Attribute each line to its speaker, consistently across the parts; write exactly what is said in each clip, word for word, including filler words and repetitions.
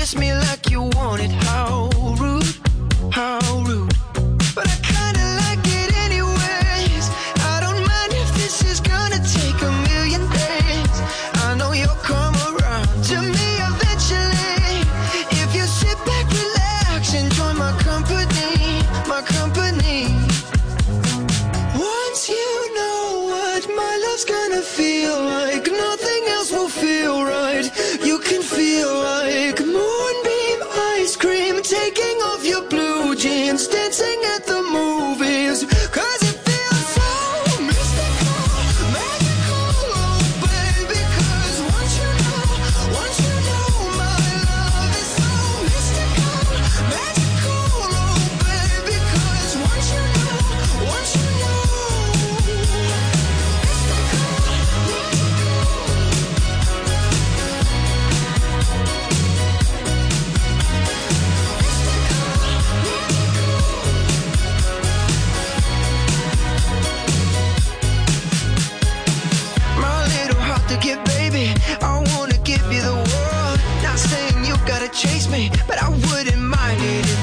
Speaker 1: kiss me like you want it. How rude, how rude. But I kinda like it anyways. I don't mind if this is gonna take a million days. I know you'll come around to me eventually. If you sit back, relax, enjoy my company, my company. Once you know what my love's gonna feel like, nothing else will feel right. You can feel like moonbeam ice cream, taking off your blue jeans, dancing at the movies. Cause it feels so mystical, magical, oh baby. Cause once you know, once you know my love is so mystical, magical, oh baby. Cause once you know, once you know, my little heart to give, baby. I wanna give you the world. Not saying you gotta chase me, but I wouldn't mind it if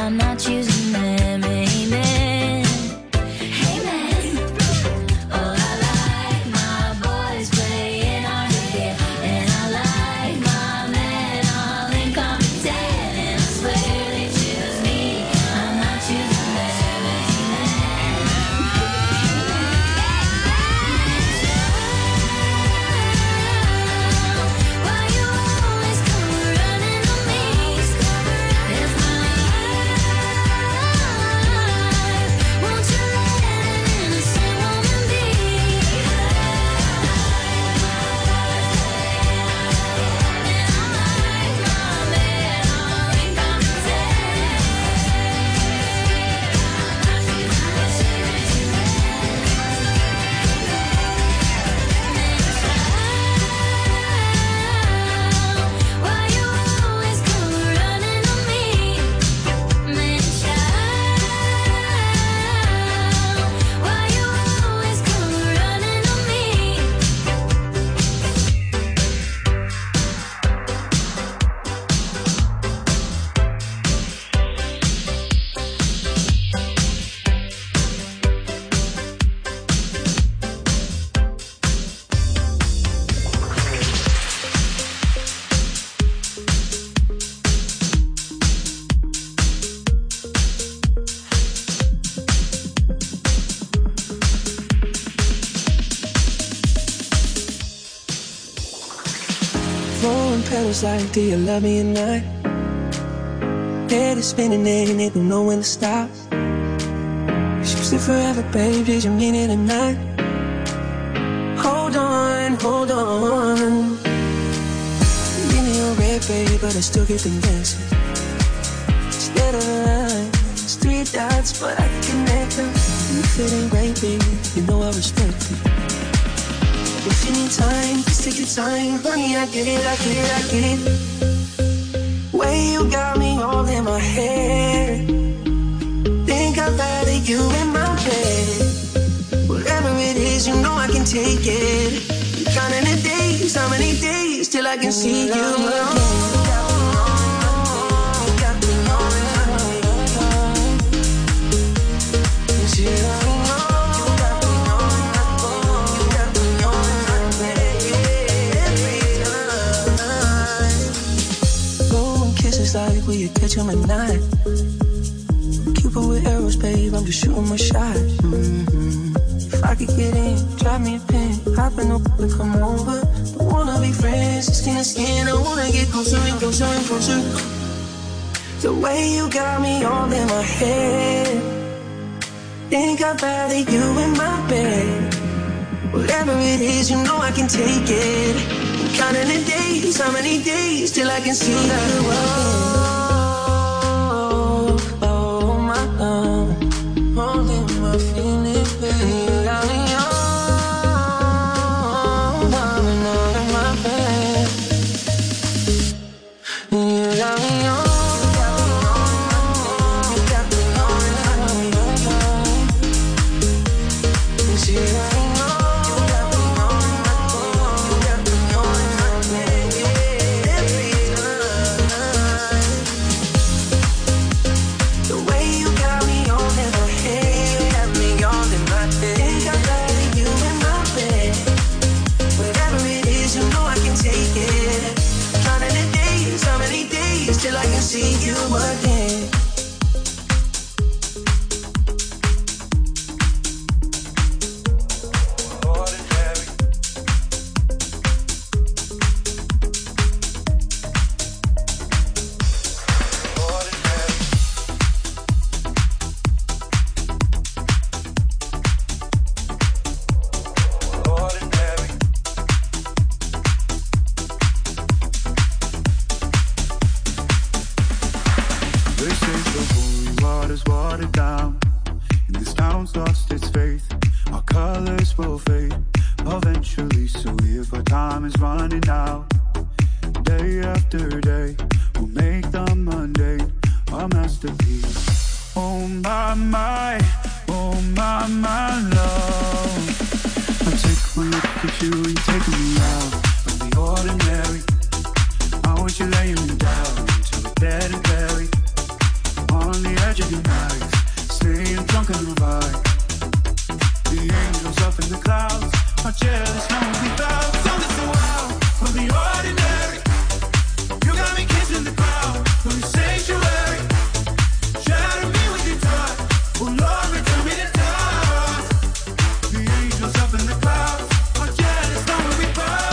Speaker 2: I'm not choosing them. Amen. Amen. Oh, I like my boys playing hard to get, and I like my men all incompetent, and I swear they choose me. I'm not choosing them. Amen. Why you always come running on me? It's my life. Won't you let an innocent woman be? And I like my men all incompetent. Why you always come running on me? Man, child, why you always come running on me?
Speaker 1: Throwing petals like, do you love me or not? Head is spinning and they don't know when to stop. You said forever, babe, did you mean it or not? Hold on, hold on. Give me your red, babe, but I still get the message. Instead of lines, three dots, but I can connect them. If it ain't right, baby, you know I respect it. If you need time, just take your time. Honey, I get it, I get it, I get it. Way you got me all in my head. Think I've had you in my bed. Whatever it is, you know I can take it. Counting the days, how many days till I can see you again. Like will you catch him at night? Cupid with arrows, babe, I'm just shooting my shot. Mm-hmm. If I could get in, drop me a pin, hop in the and come over. Don't wanna be friends, skin to skin. I wanna get closer and closer and closer. The way you got me all in my head. Think I'd rather you in my bed. Whatever it is, you know I can take it. Counting the days, how many days till I can see you again? Oh, oh, my love, holding my feelings, baby. You got me on, running out of my bed. You got me on. Till I can see you again.
Speaker 3: On the edge of your night, staying drunk on your vibe. The angels up in the clouds are jealous, no one without. Something so wild from the ordinary. You got me kissing the ground from the sanctuary. Shatter me with your touch, oh Lord, return me to dust. The angels up in the clouds are jealous, no one without.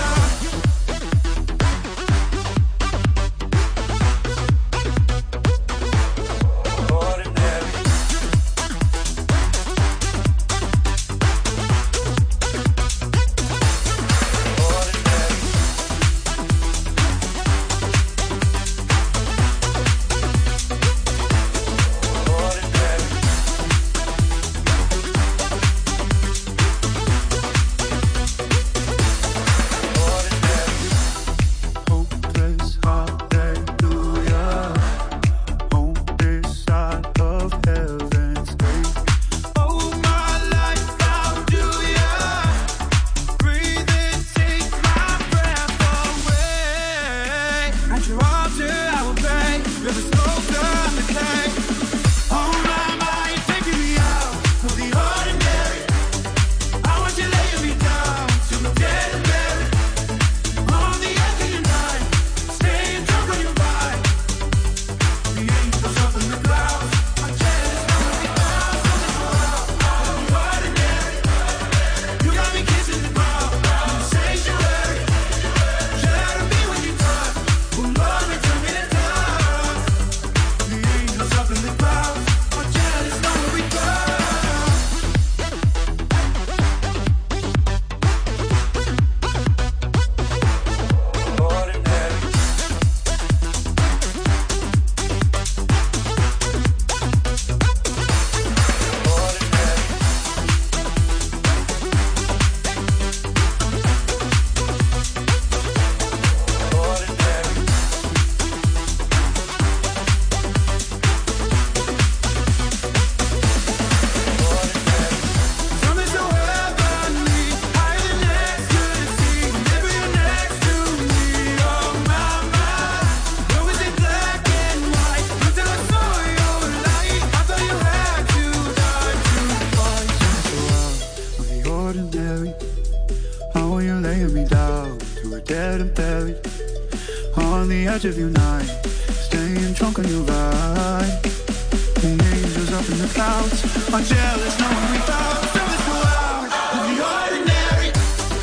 Speaker 3: Of your night, staying drunk on your vibe. The angels up in the clouds are jealous, no one we thought. So let's go out of the ordinary.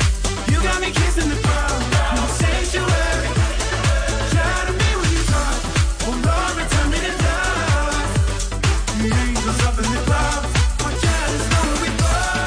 Speaker 3: You got me kissing the ground, no sanctuary. Shatter me with your touch, oh Lord, return me to dust. The angels up in the clouds are jealous, no one we thought.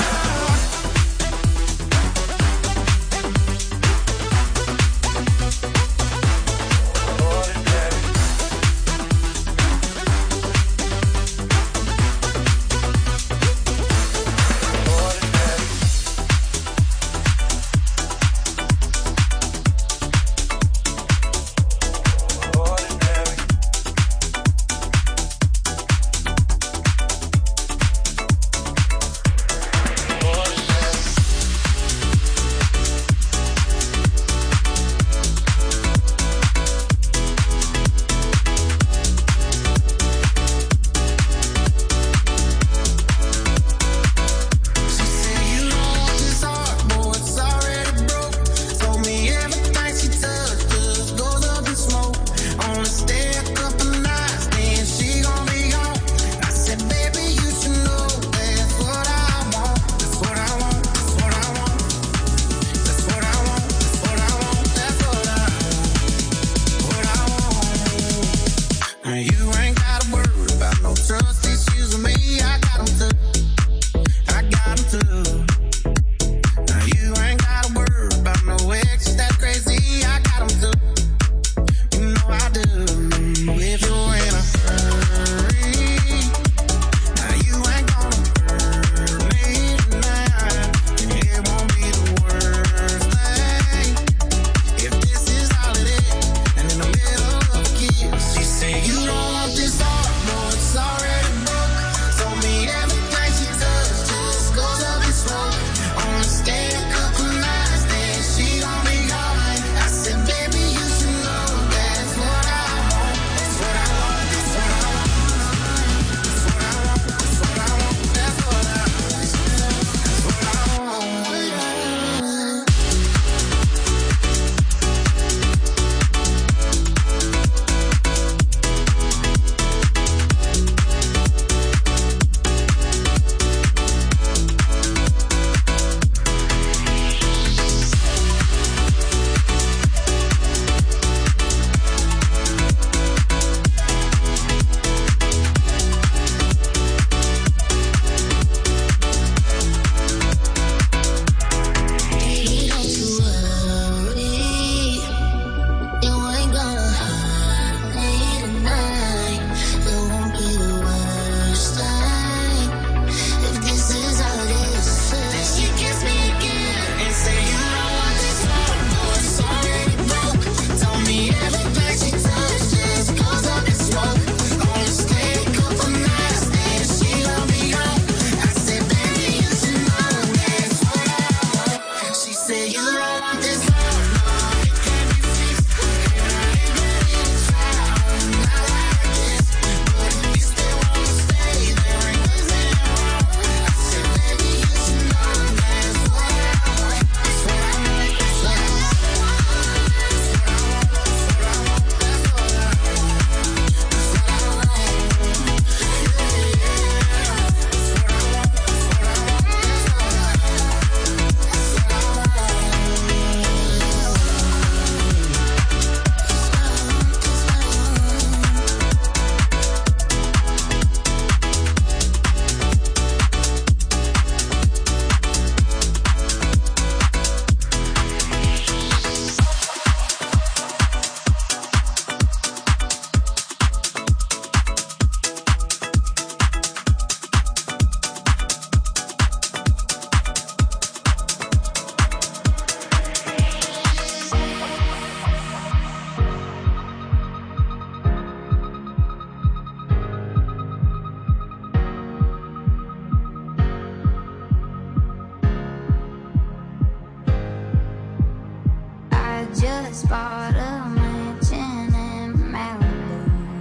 Speaker 2: just bought a mansion in Malibu.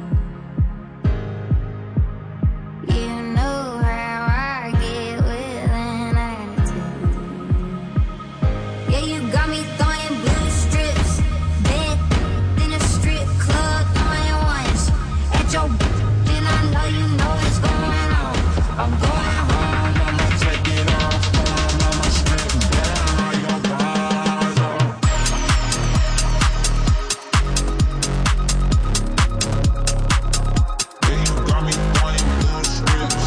Speaker 2: You know how I get with an attitude. Yeah, you got me throwing blue strips, bed in a strip club, throwing ones at your and I know you know what's going on. I'm going home, I'ma take it off, I'ma strip down your bars off.
Speaker 4: Yeah, you got me throwing blue strips.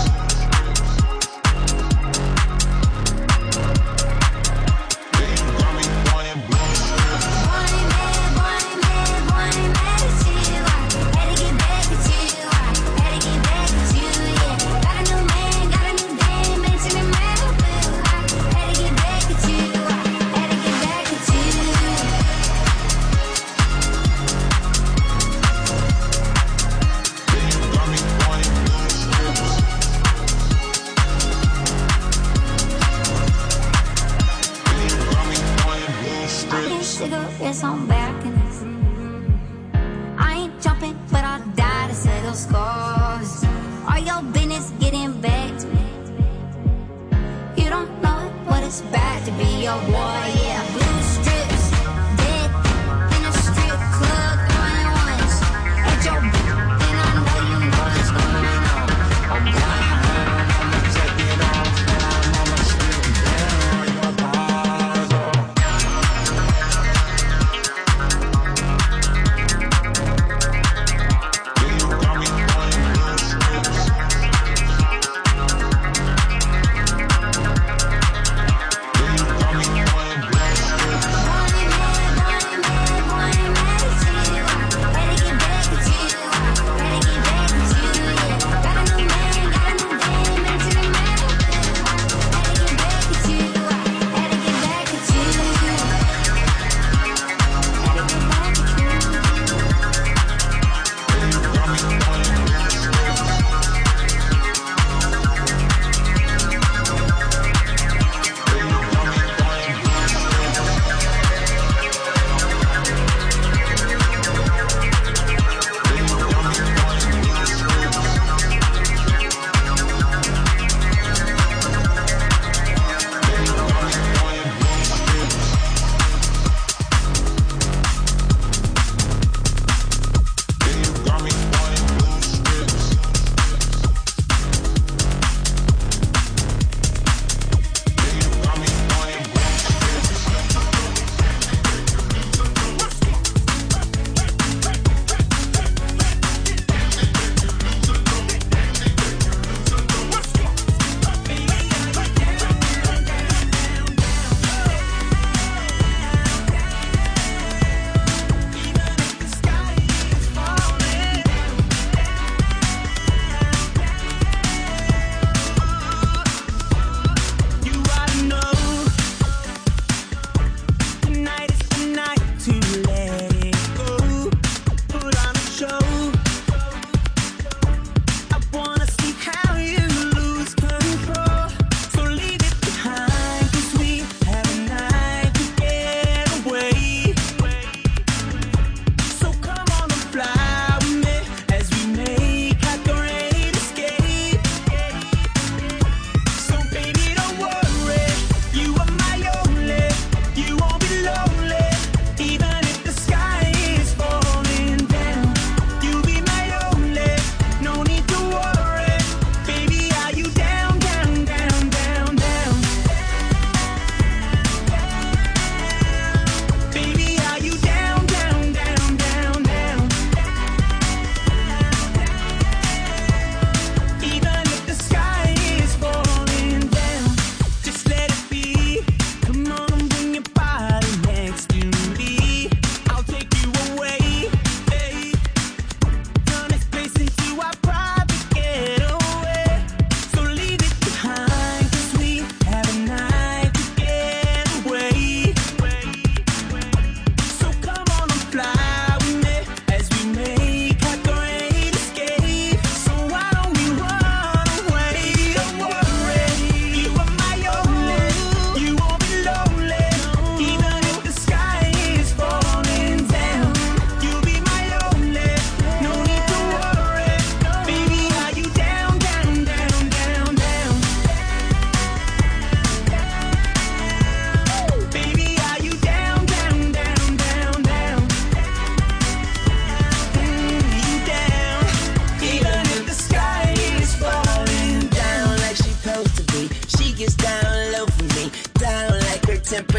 Speaker 4: Yeah, you got me throwing blue strips.
Speaker 2: Boy, mad, boy, mad, boy, mad at you. I had to get back at you. I had to get back at you, yeah. Got a new man, got a new dame, mansion in Malibu. I had to get back at you. I had to get back at you.
Speaker 4: Yeah, you got me throwing blue strips. Yeah, you got me throwing blue
Speaker 2: Smoking
Speaker 4: strips.
Speaker 2: cigarettes on balconies. I ain't jumping, but I'll die to settle scores. Are your business getting back to me? You don't know what it's bad to be your boy, yeah. Blue strips, dead in a strip club, throwing ones at your and I know you know what's going on. I'm going home, I'ma take it off, I'ma strip down your bars off.
Speaker 4: Yeah, you got me throwing blue strips. Yeah, you got me throwing blue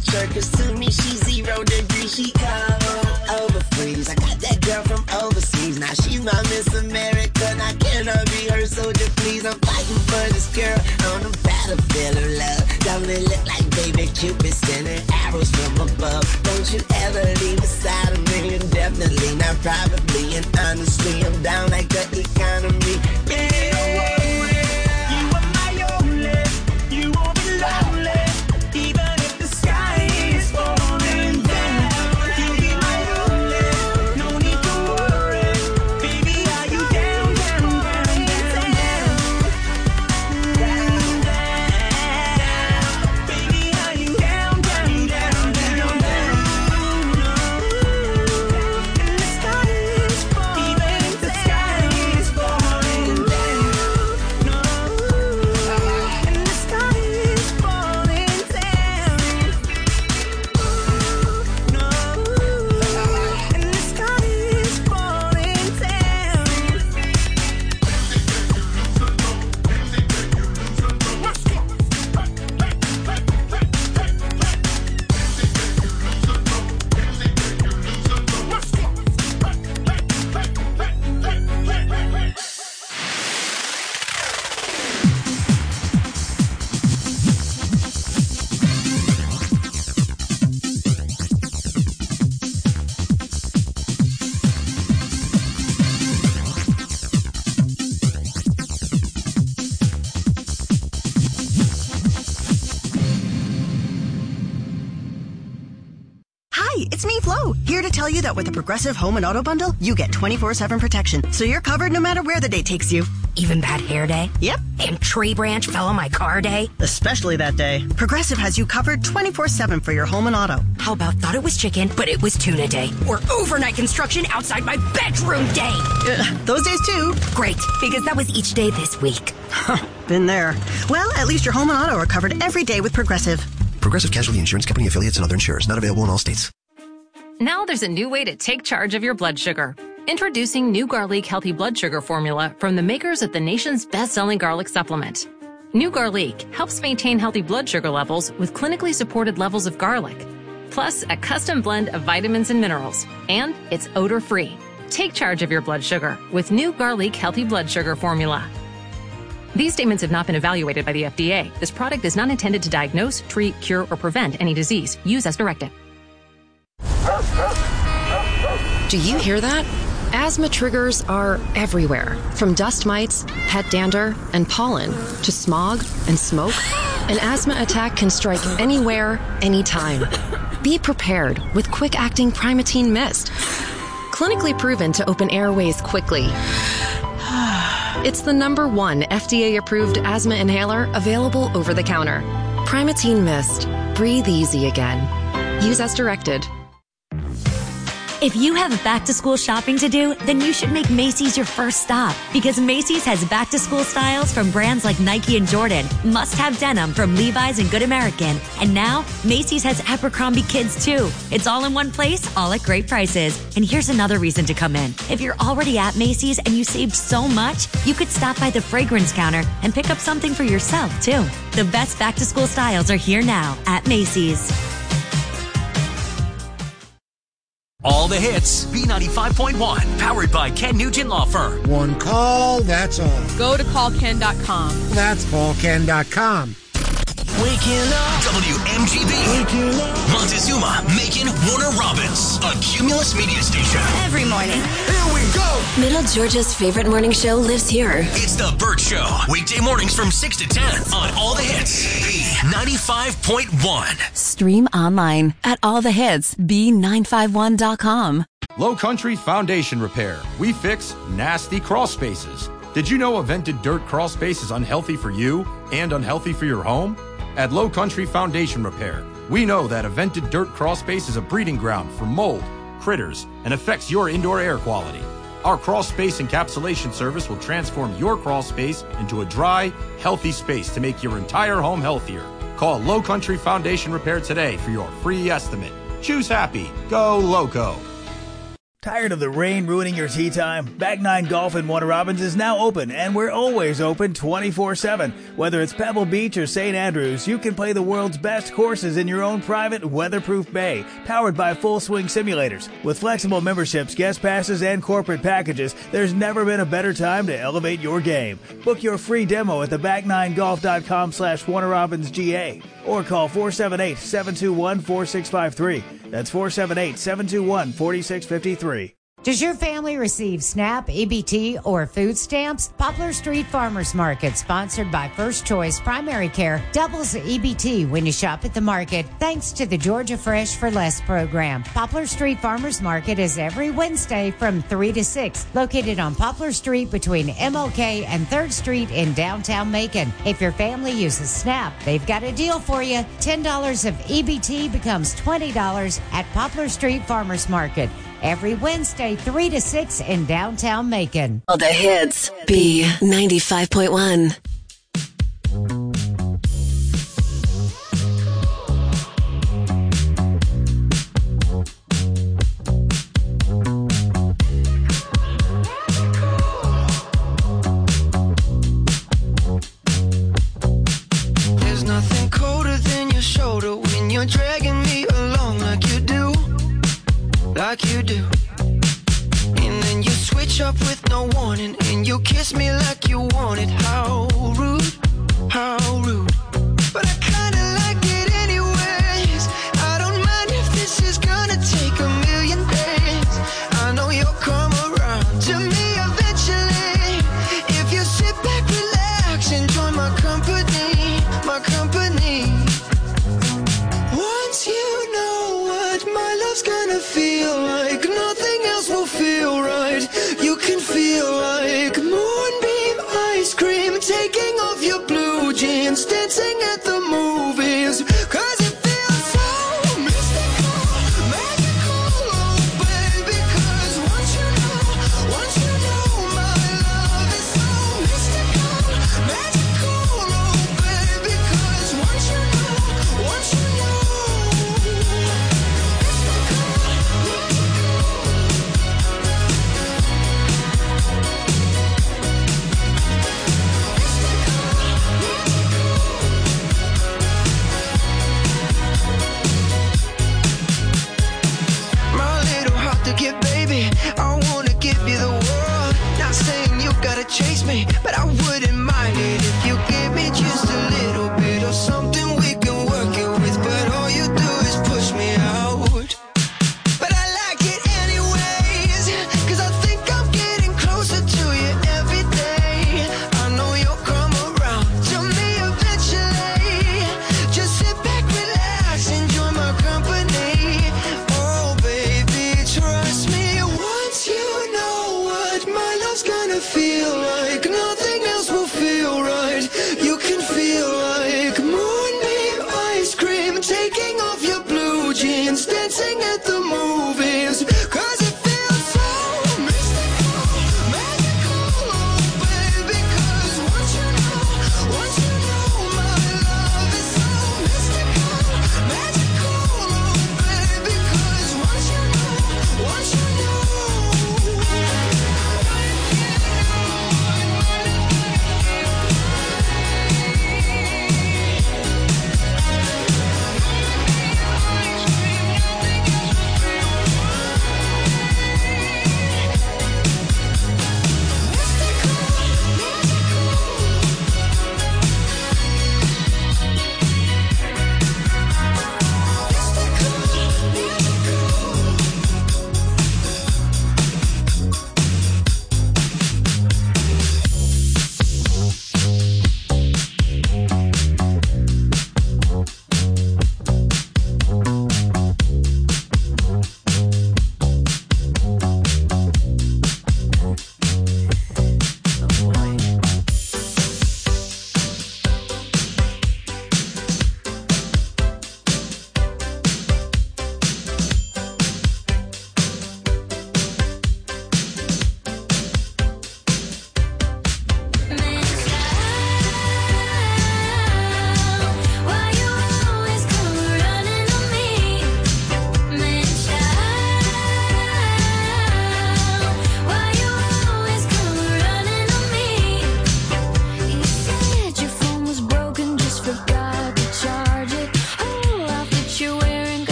Speaker 5: temperature, cause to me she's zero degrees. She cold, over freeze. I got that girl from overseas. Now she's my Miss America. I cannot be her soldier, please. I'm fighting for this girl on the battlefield of love. Don't it look like baby Cupid sending arrows from above? Don't you ever leave beside of me, and definitely not probably. And honestly, I'm down like the economy. Yeah.
Speaker 6: It's me, Flo, here to tell you that with the Progressive Home and Auto Bundle, you get twenty-four seven protection, so you're covered no matter where the day takes you.
Speaker 7: Even bad hair day?
Speaker 6: Yep.
Speaker 7: And tree branch fell on my car day?
Speaker 6: Especially that day. Progressive has you covered twenty-four seven for your home and auto.
Speaker 7: How about thought it was chicken, but it was tuna day? Or overnight construction outside my bedroom day?
Speaker 6: Uh, those days too.
Speaker 7: Great, because that was each day this week.
Speaker 6: Been there. Well, at least your home and auto are covered every day with Progressive.
Speaker 8: Progressive Casualty Insurance Company, affiliates, and other insurers. Not available in all states.
Speaker 9: Now there's a new way to take charge of your blood sugar. Introducing New Garlic Healthy Blood Sugar Formula from the makers of the nation's best-selling garlic supplement. New Garlic helps maintain healthy blood sugar levels with clinically supported levels of garlic, plus a custom blend of vitamins and minerals, and it's odor-free. Take charge of your blood sugar with New Garlic Healthy Blood Sugar Formula. These statements have not been evaluated by the F D A. This product is not intended to diagnose, treat, cure, or prevent any disease. Use as directed.
Speaker 10: Do you hear that? Asthma triggers are everywhere, from dust mites, pet dander, and pollen, to smog and smoke. An asthma attack can strike anywhere, anytime. Be prepared with quick-acting Primatene Mist. Clinically proven to open airways quickly. It's the number one F D A-approved asthma inhaler available over the counter. Primatene Mist. Breathe easy again. Use as directed.
Speaker 11: If you have back-to-school shopping to do, then you should make Macy's your first stop, because Macy's has back-to-school styles from brands like Nike and Jordan, must-have denim from Levi's and Good American, and now Macy's has Abercrombie Kids too. It's all in one place, all at great prices. And here's another reason to come in. If you're already at Macy's and you saved so much, you could stop by the fragrance counter and pick up something for yourself too. The best back-to-school styles are here now at Macy's.
Speaker 12: All the hits, B ninety-five point one, powered by Ken Nugent Law Firm.
Speaker 13: One call, that's all.
Speaker 14: Go to call ken dot com.
Speaker 13: That's call ken dot com.
Speaker 12: Waking up. W M G B. Waking up. Montezuma, Macon, Warner Robins. A Cumulus media station.
Speaker 15: Every morning.
Speaker 12: Here we go.
Speaker 15: Middle Georgia's favorite morning show lives here.
Speaker 12: It's The Burt Show. Weekday mornings from six to ten on All the Hits. B ninety-five point one.
Speaker 16: Stream online at all the hits b nine five one dot com.
Speaker 17: Low Country Foundation Repair. We fix nasty crawl spaces. Did you know a vented dirt crawl space is unhealthy for you and unhealthy for your home? At Low Country Foundation Repair, we know that a vented dirt crawl space is a breeding ground for mold, critters, and affects your indoor air quality. Our crawl space encapsulation service will transform your crawl space into a dry, healthy space to make your entire home healthier. Call Low Country Foundation Repair today for your free estimate. Choose happy. Go Loco.
Speaker 18: Tired of the rain ruining your tee time? Back nine Golf in Warner Robins is now open, and we're always open twenty-four seven. Whether it's Pebble Beach or Saint Andrews, you can play the world's best courses in your own private, weatherproof bay, powered by Full Swing Simulators. With flexible memberships, guest passes, and corporate packages, there's never been a better time to elevate your game. Book your free demo at the back nine golf dot com slash Warner Robins G A or call four seven eight, seven two one, four six five three. That's four seven eight, seven two one, four six five three.
Speaker 19: Does your family receive SNAP, E B T, or food stamps? Poplar Street Farmers Market, sponsored by First Choice Primary Care, doubles the E B T when you shop at the market, thanks to the Georgia Fresh for Less program. Poplar Street Farmers Market is every Wednesday from three to six, located on Poplar Street between M L K and third Street in downtown Macon. If your family uses SNAP, they've got a deal for you. ten dollars of E B T becomes twenty dollars at Poplar Street Farmers Market. Every Wednesday, three to six in downtown Macon.
Speaker 15: All the hits. B ninety-five point one.
Speaker 1: There's nothing colder than your shoulder when you're dragging me along like you do. Like you do. And then you switch up with no warning, and you kiss me like you want it. How rude, how rude. But I kinda like it anyways. I don't mind if this is gonna take a million days. I know you'll come around to me eventually. If you sit back, relax, enjoy my company, my company. Once you know what my love's gonna feel like, nothing else will feel right. You can feel like moonbeam ice cream, taking off your blue jeans, dancing at the movies. Cause it feels so mystical, magical, oh baby. Cause once you know, once you know my love is so mystical, magical, oh baby. Cause once you know, once you know.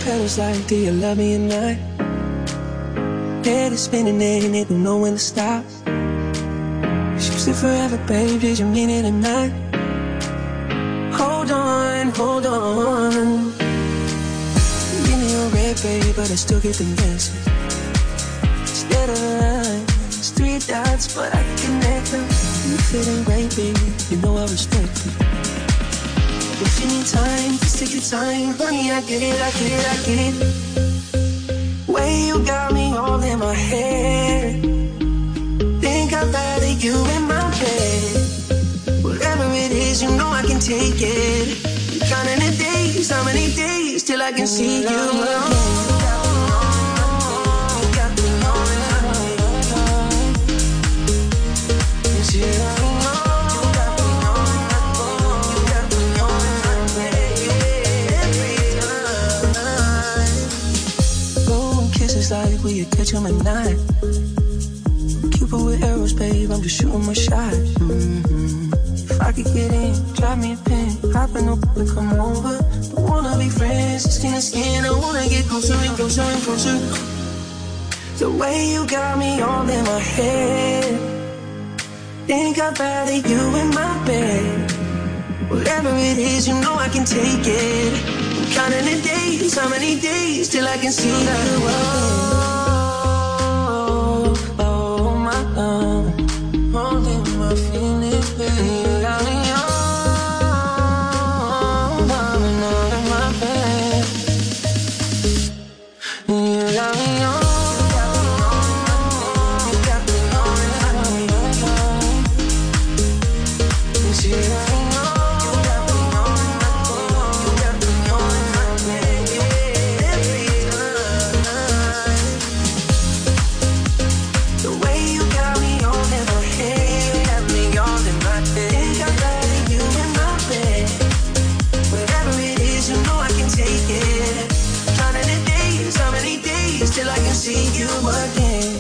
Speaker 1: petals like, do you love me or not? Head is spinning and it don't know when to stop. She said forever, babe, did you mean it or not? Hold on, hold on. Give me your red, babe, but I still get the message. Instead of lines, three dots, but I can connect them. You fit in right, baby, you know I respect it. If you need time, just take your time. Honey, I get it, I get it, I get it. Way you got me all in my head. Think I'd rather you in my bed. Whatever it is, you know I can take it. Counting the days, how many days till I can see you again. Like we could catch him at night. Cupid with arrows, babe, I'm just shooting my shot. Mm-hmm. If I could get in, drop me a pin, hop in up and come over. Don't wanna be friends, skin to skin. I wanna get closer and closer and closer. The way you got me all in my head. Think I'd rather you in my bed. Whatever it is, you know I can take it. Counting the days, how many days till I can see you again. Oh, oh my love, holding my feelings, baby, you got me on, falling out of my bed. You got me on. Till I can see you again.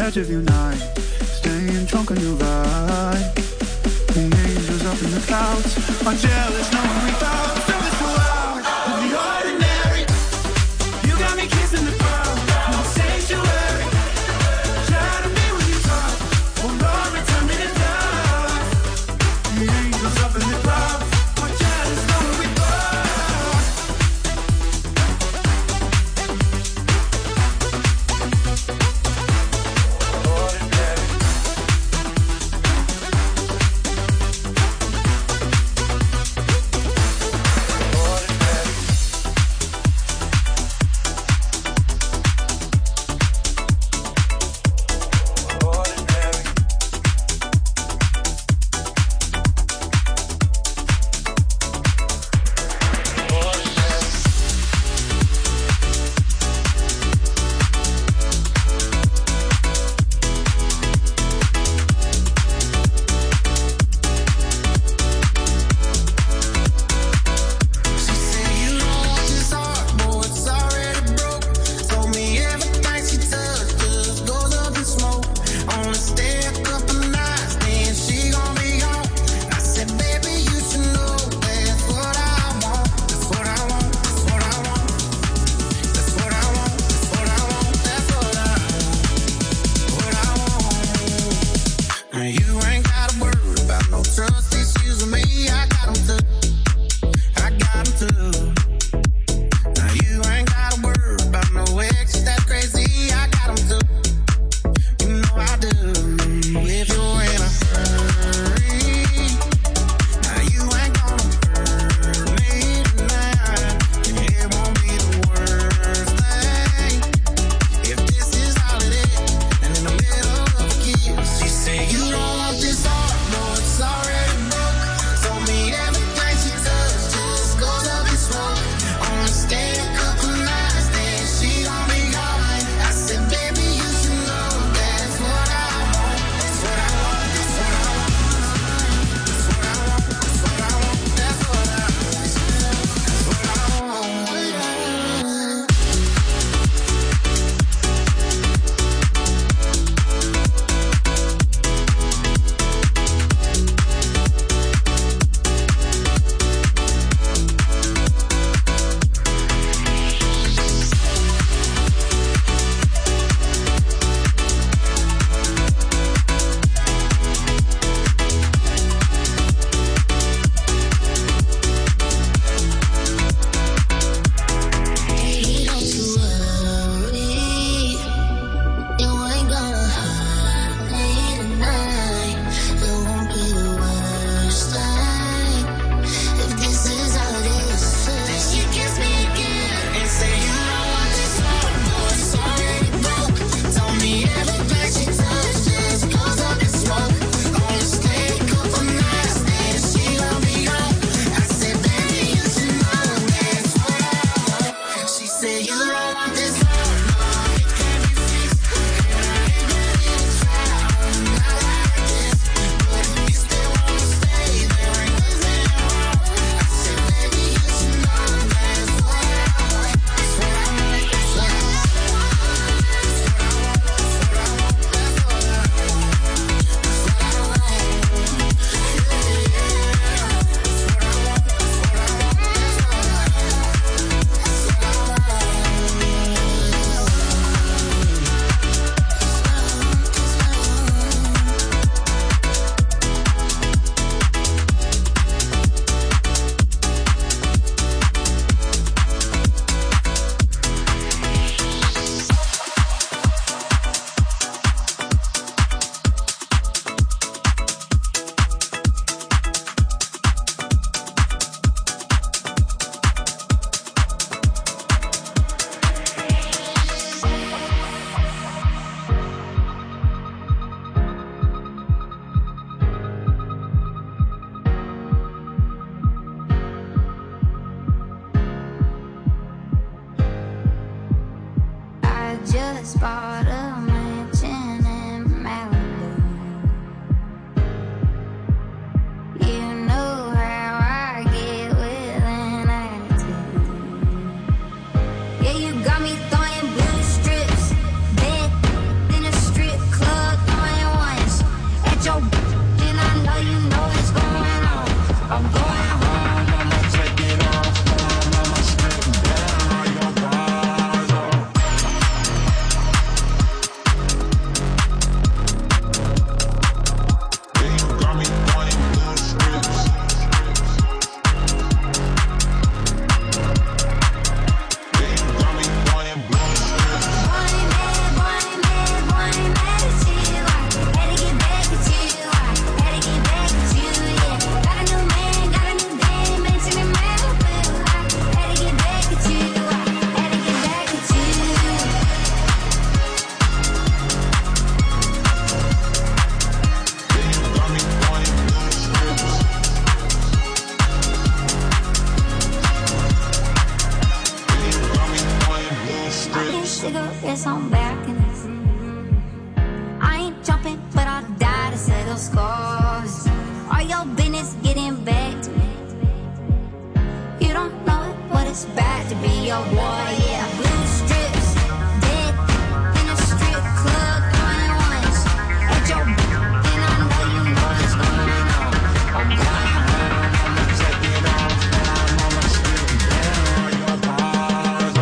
Speaker 3: edge of your night, staying drunk on your vibe. And angels up in the clouds are jealous knowing we found something so out of the ordinary. You got me kissing the ground, no sanctuary. Try to be what you talk, oh Lord, return me to love. The angels up in the clouds are jealous knowing we
Speaker 2: bought a mansion in Malibu. You know how I get with an attitude. Yeah, you got me throwing blue strips, bed in a strip club. it's on back in this. I ain't jumping, but I'll die to settle scores. All your business getting back to me. You don't know it, but it's bad to be your boy, yeah. Blue strips, dead in a strip club, going once. At your and I know you know what's going on. I'm going home, I'ma check it off, and I'm on my strip down your bars,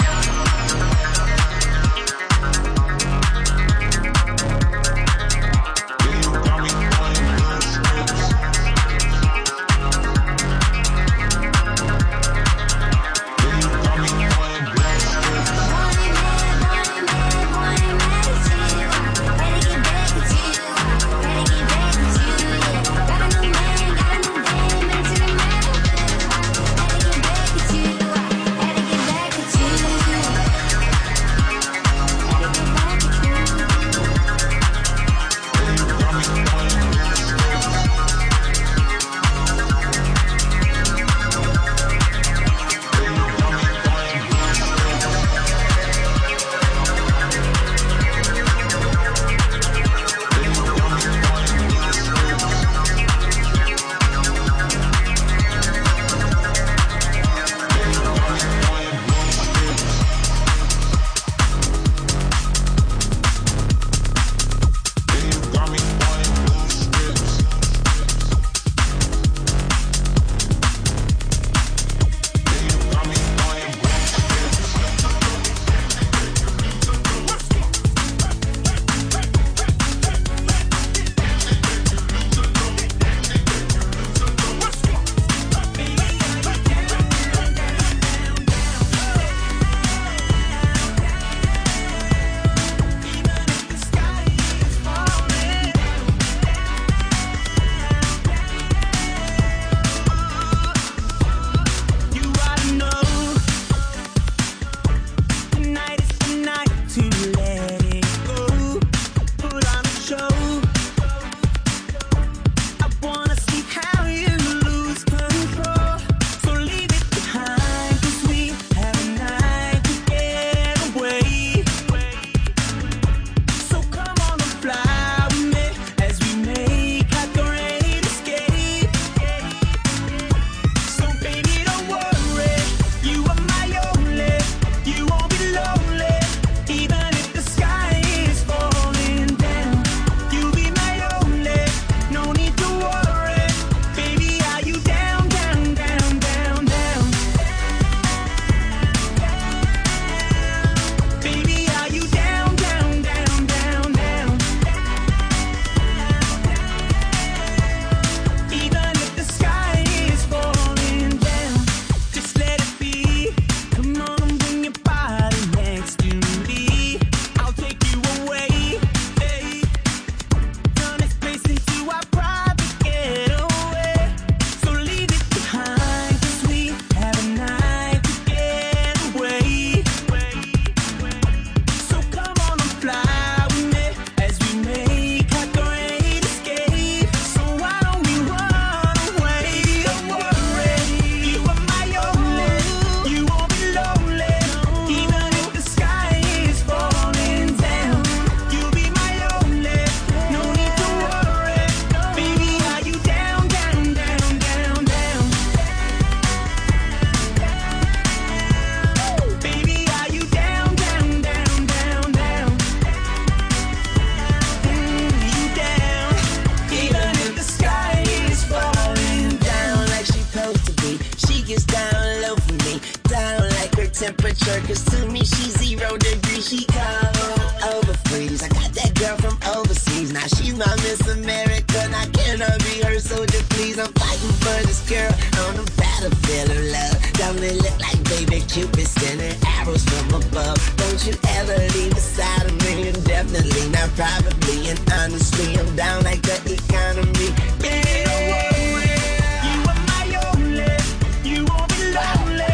Speaker 5: temperature, cause to me she's zero degrees, she cold over freeze. I got that girl from overseas, now she's my Miss America, now can I be her soldier please? I'm fighting for this girl on the battlefield of love. Don't it look like baby Cupid sending arrows from above? Don't you ever leave the side of me, and definitely not probably, and honestly I'm down like the economy. Yeah, don't worry, you are my only, you won't be lonely.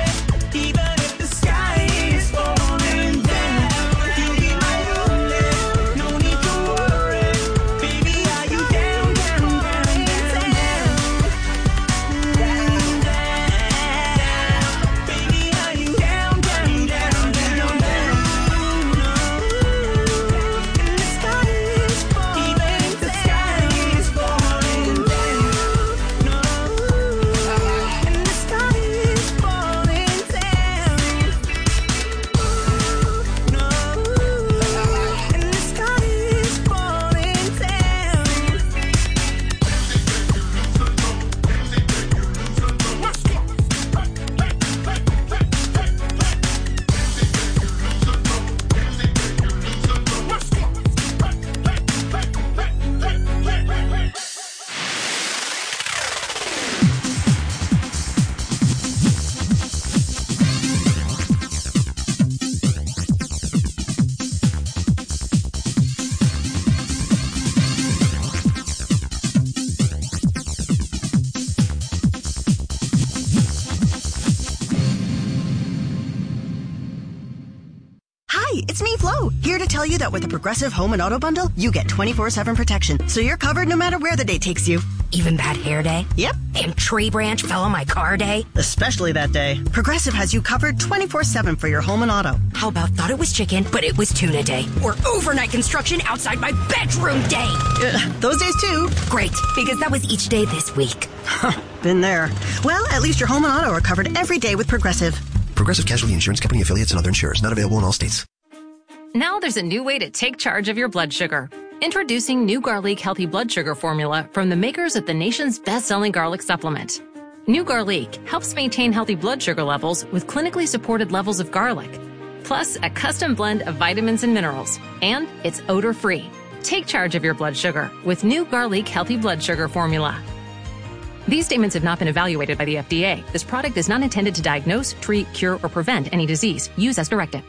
Speaker 6: Flo, here to tell you that with the Progressive Home and Auto Bundle, you get twenty-four seven protection, so you're covered no matter where the day takes you.
Speaker 7: Even bad hair day?
Speaker 6: Yep.
Speaker 7: And tree branch fell on my car day?
Speaker 6: Especially that day. Progressive has you covered twenty-four seven for your home and auto.
Speaker 7: How about thought it was chicken, but it was tuna day? Or overnight construction outside my bedroom day?
Speaker 6: Uh, those days too.
Speaker 7: Great, because that was each day this week.
Speaker 6: Been there. Well, at least your home and auto are covered every day with Progressive.
Speaker 8: Progressive Casualty Insurance Company affiliates and other insurers. Not available in all states.
Speaker 9: Now there's a new way to take charge of your blood sugar. Introducing new Garlic Healthy Blood Sugar Formula from the makers of the nation's best-selling garlic supplement. New Garlic helps maintain healthy blood sugar levels with clinically supported levels of garlic, plus a custom blend of vitamins and minerals, and it's odor-free. Take charge of your blood sugar with new Garlic Healthy Blood Sugar Formula. These statements have not been evaluated by the F D A. This product is not intended to diagnose, treat, cure, or prevent any disease. Use as directed.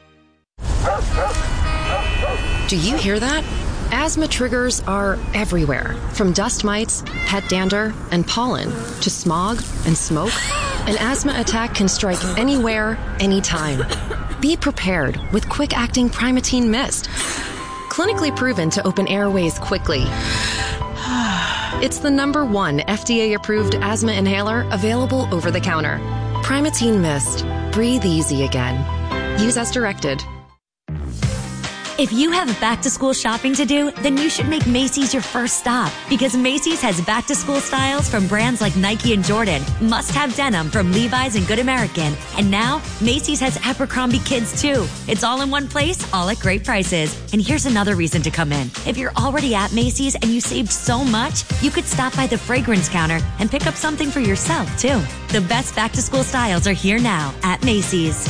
Speaker 10: Do you hear that? Asthma triggers are everywhere, from dust mites, pet dander, and pollen, to smog and smoke. An asthma attack can strike anywhere, anytime. Be prepared with quick-acting Primatene Mist. Clinically proven to open airways quickly. It's the number one F D A-approved asthma inhaler available over the counter. Primatene Mist. Breathe easy again. Use as directed.
Speaker 11: If you have back-to-school shopping to do, then you should make Macy's your first stop. Because Macy's has back-to-school styles from brands like Nike and Jordan, must-have denim from Levi's and Good American, and now Macy's has Abercrombie Kids too. It's all in one place, all at great prices. And here's another reason to come in. If you're already at Macy's and you saved so much, you could stop by the fragrance counter and pick up something for yourself too. The best back-to-school styles are here now at Macy's.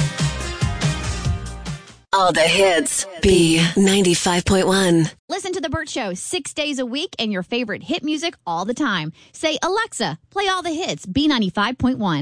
Speaker 15: All the hits. B ninety-five point one.
Speaker 20: Listen to The Burt Show six days a week and your favorite hit music all the time. Say, Alexa, play all the hits. B ninety-five point one.